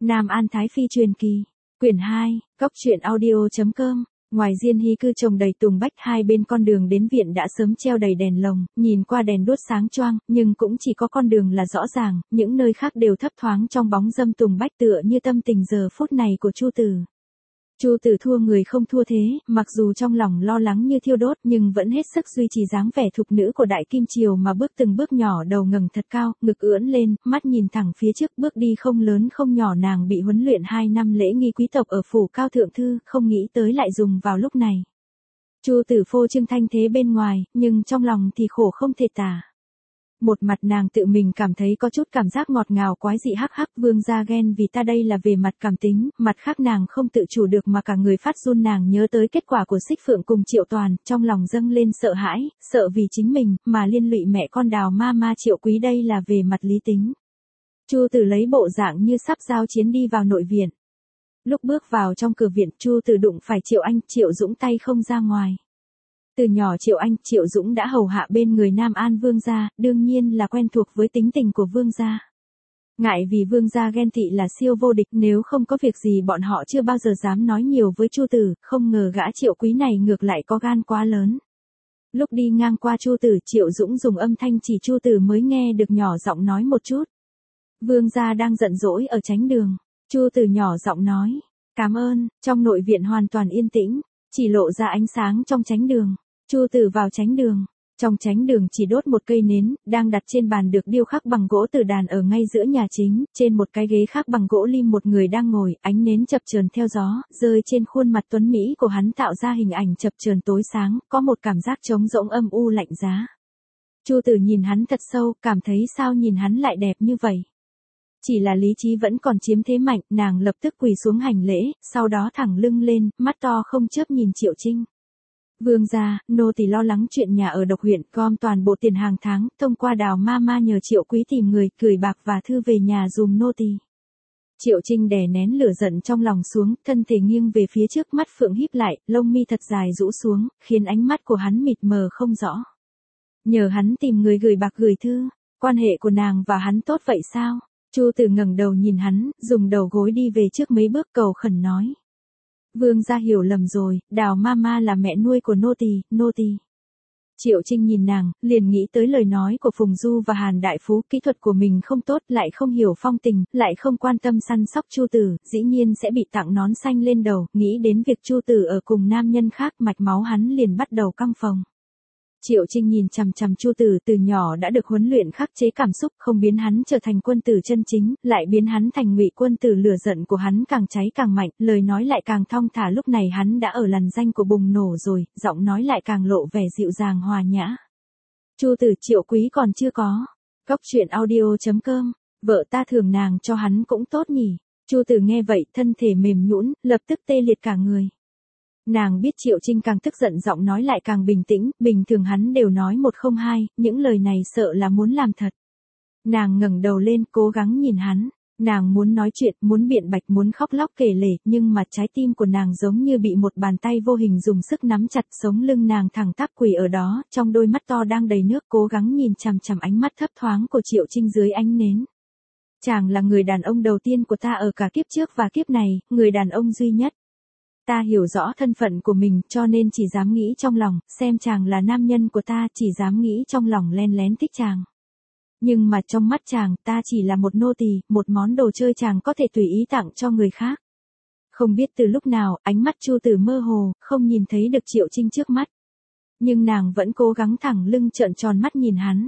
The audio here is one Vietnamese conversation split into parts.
Nam An Thái Phi truyền kỳ, quyển 2, Cốc truyện audio.com. Ngoài Diên Hy cư trồng đầy tùng bách, hai bên con đường đến viện đã sớm treo đầy đèn lồng, nhìn qua đèn đuốc sáng choang, nhưng cũng chỉ có con đường là rõ ràng, những nơi khác đều thấp thoáng trong bóng râm tùng bách, tựa như tâm tình giờ phút này của Chu Tử. Chu Tử thua người không thua thế, mặc dù trong lòng lo lắng như thiêu đốt nhưng vẫn hết sức duy trì dáng vẻ thục nữ của Đại Kim Triều mà bước từng bước nhỏ, đầu ngẩng thật cao, ngực ưỡn lên, mắt nhìn thẳng phía trước, bước đi không lớn không nhỏ. Nàng bị huấn luyện 2 năm lễ nghi quý tộc ở phủ Cao Thượng Thư, không nghĩ tới lại dùng vào lúc này. Chu Tử phô trương thanh thế bên ngoài, nhưng trong lòng thì khổ không thể tả. Một mặt nàng tự mình cảm thấy có chút cảm giác ngọt ngào quái dị, hắc hắc, vương gia ghen vì ta, đây là về mặt cảm tính, mặt khác nàng không tự chủ được mà cả người phát run. Nàng nhớ tới kết quả của Xích Phượng cùng Triệu Toàn, trong lòng dâng lên sợ hãi, sợ vì chính mình mà liên lụy mẹ con Đào ma Triệu Quý, đây là về mặt lý tính. Chu Tử lấy bộ dạng như sắp giao chiến đi vào nội viện. Lúc bước vào trong cửa viện, Chu Tử đụng phải Triệu Anh, Triệu Dũng tay không ra ngoài. Từ nhỏ Triệu Anh, Triệu Dũng đã hầu hạ bên người Nam An vương gia, đương nhiên là quen thuộc với tính tình của vương gia. Ngại vì vương gia ghen tị là siêu vô địch, nếu không có việc gì bọn họ chưa bao giờ dám nói nhiều với Chu Tử, không ngờ gã Triệu Quý này ngược lại có gan quá lớn. Lúc đi ngang qua Chu Tử, Triệu Dũng dùng âm thanh chỉ Chu Tử mới nghe được, nhỏ giọng nói một chút. Vương gia đang giận dỗi ở chánh đường. Chu Tử nhỏ giọng nói, cảm ơn. Trong nội viện hoàn toàn yên tĩnh, chỉ lộ ra ánh sáng trong chánh đường. Chu Tử vào chánh đường. Trong chánh đường chỉ đốt một cây nến, đang đặt trên bàn được điêu khắc bằng gỗ từ đàn ở ngay giữa nhà chính, trên một cái ghế khác bằng gỗ lim một người đang ngồi, ánh nến chập chờn theo gió, rơi trên khuôn mặt tuấn mỹ của hắn tạo ra hình ảnh chập chờn tối sáng, có một cảm giác trống rỗng âm u lạnh giá. Chu Tử nhìn hắn thật sâu, cảm thấy sao nhìn hắn lại đẹp như vậy. Chỉ là lý trí vẫn còn chiếm thế mạnh, nàng lập tức quỳ xuống hành lễ, sau đó thẳng lưng lên, mắt to không chớp nhìn Triệu Trinh. Vương gia, nô tỳ lo lắng chuyện nhà ở Độc huyện, gom toàn bộ tiền hàng tháng, thông qua Đào ma nhờ Triệu Quý tìm người, gửi bạc và thư về nhà dùm nô tỳ. Triệu Trinh đè nén lửa giận trong lòng xuống, thân thể nghiêng về phía trước, mắt phượng híp lại, lông mi thật dài rũ xuống, khiến ánh mắt của hắn mịt mờ không rõ. Nhờ hắn tìm người gửi bạc gửi thư, quan hệ của nàng và hắn tốt vậy sao? Chu Tử ngẩng đầu nhìn hắn, dùng đầu gối đi về trước mấy bước, cầu khẩn nói. Vương gia hiểu lầm rồi, Đào ma là mẹ nuôi của nô tỳ. Triệu Trinh nhìn nàng, liền nghĩ tới lời nói của Phùng Du và Hàn Đại Phú, kỹ thuật của mình không tốt, lại không hiểu phong tình, lại không quan tâm săn sóc Chu Tử, dĩ nhiên sẽ bị tặng nón xanh lên đầu, nghĩ đến việc Chu Tử ở cùng nam nhân khác, mạch máu hắn liền bắt đầu căng phồng. Triệu Trinh nhìn chằm chằm Chu Tử, từ nhỏ đã được huấn luyện khắc chế cảm xúc, không biến hắn trở thành quân tử chân chính, lại biến hắn thành ngụy quân tử. Lửa giận của hắn càng cháy càng mạnh, lời nói lại càng thong thả, lúc này hắn đã ở làn danh của bùng nổ rồi, giọng nói lại càng lộ vẻ dịu dàng hòa nhã. Chu Tử, Triệu Quý còn chưa có. Cốc truyện audio.com, vợ ta thưởng nàng cho hắn cũng tốt nhỉ. Chu Tử nghe vậy, thân thể mềm nhũn, lập tức tê liệt cả người. Nàng biết Triệu Trinh càng tức giận giọng nói lại càng bình tĩnh, bình thường hắn đều nói một không hai, những lời này sợ là muốn làm thật. Nàng ngẩng đầu lên, cố gắng nhìn hắn, nàng muốn nói chuyện, muốn biện bạch, muốn khóc lóc kể lể, nhưng mà trái tim của nàng giống như bị một bàn tay vô hình dùng sức nắm chặt, sống lưng nàng thẳng tắp quỳ ở đó, trong đôi mắt to đang đầy nước, cố gắng nhìn chằm chằm ánh mắt thấp thoáng của Triệu Trinh dưới ánh nến. Chàng là người đàn ông đầu tiên của ta ở cả kiếp trước và kiếp này, người đàn ông duy nhất. Ta hiểu rõ thân phận của mình, cho nên chỉ dám nghĩ trong lòng, xem chàng là nam nhân của ta, chỉ dám nghĩ trong lòng len lén thích chàng. Nhưng mà trong mắt chàng, ta chỉ là một nô tỳ, một món đồ chơi chàng có thể tùy ý tặng cho người khác. Không biết từ lúc nào, ánh mắt Chu Tử mơ hồ, không nhìn thấy được Triệu Trinh trước mắt. Nhưng nàng vẫn cố gắng thẳng lưng trợn tròn mắt nhìn hắn.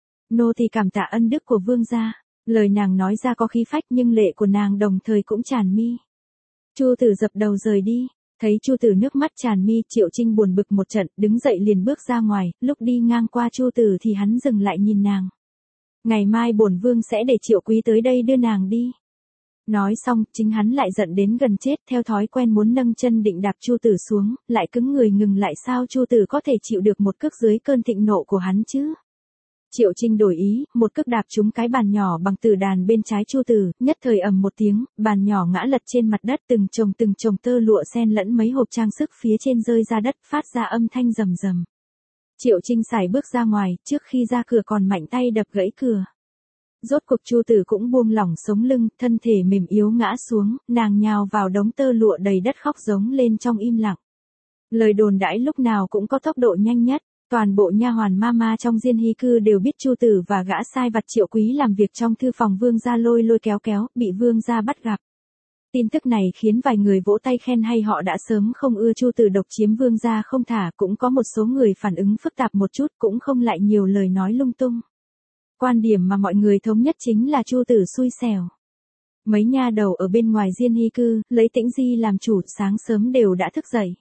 Nô tỳ cảm tạ ân đức của vương gia. Lời nàng nói ra có khí phách nhưng lệ của nàng đồng thời cũng tràn mi. Chu Tử dập đầu rời đi, thấy Chu Tử nước mắt tràn mi, Triệu Trinh buồn bực một trận, đứng dậy liền bước ra ngoài, lúc đi ngang qua Chu Tử thì hắn dừng lại nhìn nàng. Ngày mai bổn vương sẽ để Triệu Quý tới đây đưa nàng đi. Nói xong, chính hắn lại giận đến gần chết, theo thói quen muốn nâng chân định đạp Chu Tử xuống, lại cứng người ngừng lại, sao Chu Tử có thể chịu được một cước dưới cơn thịnh nộ của hắn chứ? Triệu Trinh đổi ý, một cước đạp trúng cái bàn nhỏ bằng tử đàn bên trái Chu Tử, nhất thời ầm một tiếng, bàn nhỏ ngã lật trên mặt đất, từng chồng tơ lụa xen lẫn mấy hộp trang sức phía trên rơi ra đất, phát ra âm thanh rầm rầm. Triệu Trinh sải bước ra ngoài, trước khi ra cửa còn mạnh tay đập gãy cửa. Rốt cuộc Chu Tử cũng buông lỏng sống lưng, thân thể mềm yếu ngã xuống, nàng nhào vào đống tơ lụa đầy đất khóc giống lên trong im lặng. Lời đồn đãi lúc nào cũng có tốc độ nhanh nhất, toàn bộ nha hoàn mama trong Diên Hy cư đều biết Chu Tử và gã sai vặt Triệu Quý làm việc trong thư phòng vương gia lôi lôi kéo kéo, bị vương gia bắt gặp. Tin tức này khiến vài người vỗ tay khen hay, họ đã sớm không ưa Chu Tử độc chiếm vương gia không thả, cũng có một số người phản ứng phức tạp một chút, cũng không lại nhiều lời nói lung tung. Quan điểm mà mọi người thống nhất chính là Chu Tử xui xẻo. Mấy nha đầu ở bên ngoài Diên Hy cư, lấy Tĩnh Di làm chủ, sáng sớm đều đã thức dậy.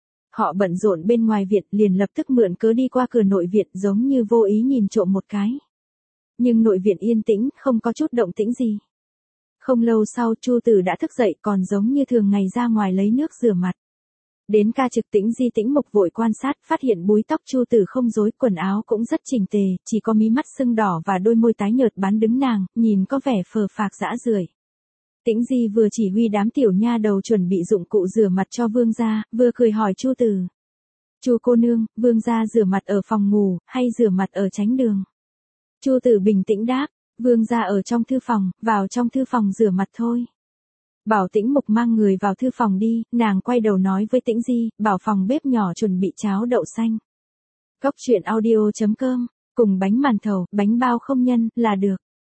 Họ bận rộn bên ngoài viện, liền lập tức mượn cớ đi qua cửa nội viện, giống như vô ý nhìn trộm một cái. Nhưng nội viện yên tĩnh, không có chút động tĩnh gì. Không lâu sau Chu Tử đã thức dậy, còn giống như thường ngày ra ngoài lấy nước rửa mặt. Đến ca trực Tĩnh Di Tĩnh Mục vội quan sát, phát hiện búi tóc Chu Tử không rối, quần áo cũng rất chỉnh tề, chỉ có mí mắt sưng đỏ và đôi môi tái nhợt bán đứng nàng, nhìn có vẻ phờ phạc rã rưởi. Tĩnh Di vừa chỉ huy đám tiểu nha đầu chuẩn bị dụng cụ rửa mặt cho vương gia, vừa cười hỏi Chu Tử. Chu cô nương, vương gia rửa mặt ở phòng ngủ, hay rửa mặt ở chánh đường? Chu Tử bình tĩnh đáp, vương gia ở trong thư phòng, vào trong thư phòng rửa mặt thôi. Bảo Tĩnh Mục mang người vào thư phòng đi, nàng quay đầu nói với Tĩnh Di, bảo phòng bếp nhỏ chuẩn bị cháo đậu xanh. Cốc truyện audio.com, cùng bánh màn thầu, bánh bao không nhân, là được.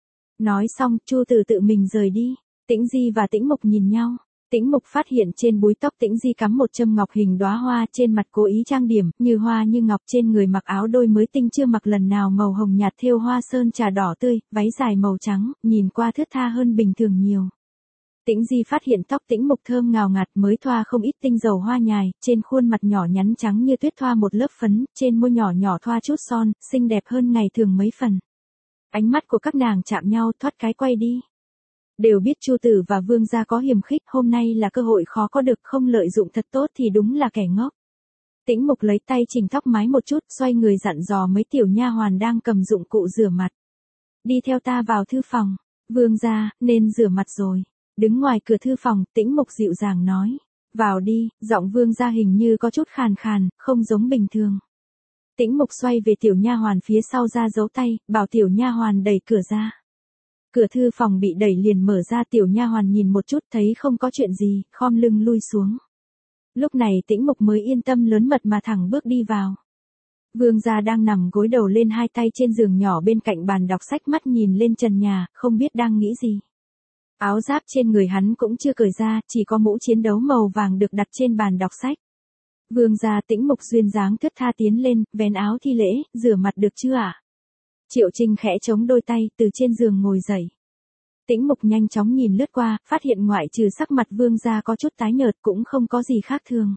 Nói xong, Chu Tử tự mình rời đi. Tĩnh Di và Tĩnh Mục nhìn nhau. Tĩnh Mục phát hiện trên búi tóc Tĩnh Di cắm một châm ngọc hình đóa hoa, trên mặt cố ý trang điểm, như hoa như ngọc, trên người mặc áo đôi mới tinh chưa mặc lần nào màu hồng nhạt thêu hoa sơn trà đỏ tươi, váy dài màu trắng, nhìn qua thướt tha hơn bình thường nhiều. Tĩnh Di phát hiện tóc Tĩnh Mục thơm ngào ngạt, mới thoa không ít tinh dầu hoa nhài, trên khuôn mặt nhỏ nhắn trắng như tuyết thoa một lớp phấn, trên môi nhỏ nhỏ thoa chút son, xinh đẹp hơn ngày thường mấy phần. Ánh mắt của các nàng chạm nhau, thoát cái quay đi. Đều biết Chu Tử và vương gia có hiềm khích, hôm nay là cơ hội khó có được, không lợi dụng thật tốt thì đúng là kẻ ngốc. Tĩnh Mục lấy tay chỉnh tóc mái một chút, xoay người dặn dò mấy tiểu nha hoàn đang cầm dụng cụ rửa mặt. Đi theo ta vào thư phòng. Vương gia, nên rửa mặt rồi. Đứng ngoài cửa thư phòng, Tĩnh Mục dịu dàng nói. Vào đi, giọng vương gia hình như có chút khàn khàn, không giống bình thường. Tĩnh Mục xoay về tiểu nha hoàn phía sau ra giấu tay, bảo tiểu nha hoàn đẩy cửa ra. Cửa thư phòng bị đẩy liền mở ra, tiểu nha hoàn nhìn một chút thấy không có chuyện gì, khom lưng lui xuống. Lúc này Tĩnh Mục mới yên tâm lớn mật mà thẳng bước đi vào. Vương gia đang nằm gối đầu lên hai tay trên giường nhỏ bên cạnh bàn đọc sách, mắt nhìn lên trần nhà, không biết đang nghĩ gì. Áo giáp trên người hắn cũng chưa cởi ra, chỉ có mũ chiến đấu màu vàng được đặt trên bàn đọc sách. Vương gia Tĩnh Mục duyên dáng thướt tha tiến lên, vén áo thi lễ, rửa mặt được chưa ạ? Triệu Trinh khẽ chống đôi tay, từ trên giường ngồi dậy. Tĩnh Mục nhanh chóng nhìn lướt qua, phát hiện ngoại trừ sắc mặt vương gia có chút tái nhợt cũng không có gì khác thường.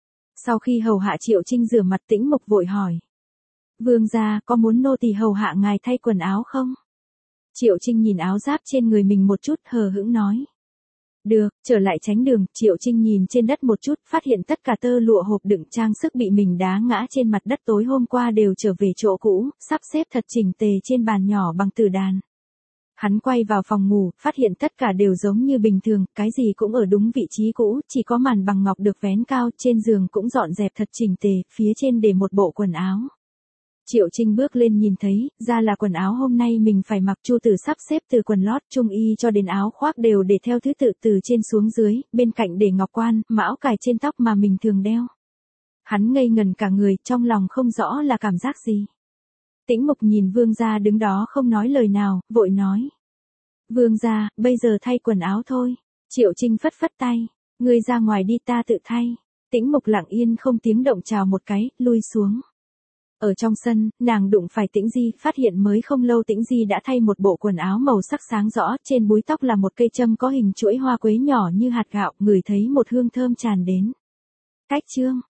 Sau khi hầu hạ Triệu Trinh rửa mặt, Tĩnh Mục vội hỏi. Vương gia, có muốn nô tỳ hầu hạ ngài thay quần áo không? Triệu Trinh nhìn áo giáp trên người mình một chút, hờ hững nói. Được, trở lại chánh đường, Triệu Trinh nhìn trên đất một chút, phát hiện tất cả tơ lụa hộp đựng trang sức bị mình đá ngã trên mặt đất tối hôm qua đều trở về chỗ cũ, sắp xếp thật chỉnh tề trên bàn nhỏ bằng tử đàn. Hắn quay vào phòng ngủ, phát hiện tất cả đều giống như bình thường, cái gì cũng ở đúng vị trí cũ, chỉ có màn bằng ngọc được vén cao, trên giường cũng dọn dẹp thật chỉnh tề, phía trên để một bộ quần áo. Triệu Trinh bước lên nhìn thấy, ra là quần áo hôm nay mình phải mặc. Chu Tử sắp xếp từ quần lót, trung y cho đến áo khoác đều để theo thứ tự từ trên xuống dưới, bên cạnh để ngọc quan, mão cài trên tóc mà mình thường đeo. Hắn ngây ngần cả người, trong lòng không rõ là cảm giác gì. Tĩnh Mục nhìn vương gia đứng đó không nói lời nào, vội nói. Vương gia, bây giờ thay quần áo thôi. Triệu Trinh phất phất tay. Ngươi ra ngoài đi, ta tự thay. Tĩnh Mục lặng yên không tiếng động chào một cái, lui xuống. Ở trong sân, nàng đụng phải Tĩnh Di, phát hiện mới không lâu Tĩnh Di đã thay một bộ quần áo màu sắc sáng rõ, trên búi tóc là một cây châm có hình chuỗi hoa quế nhỏ như hạt gạo, ngửi thấy một hương thơm tràn đến. Cách chương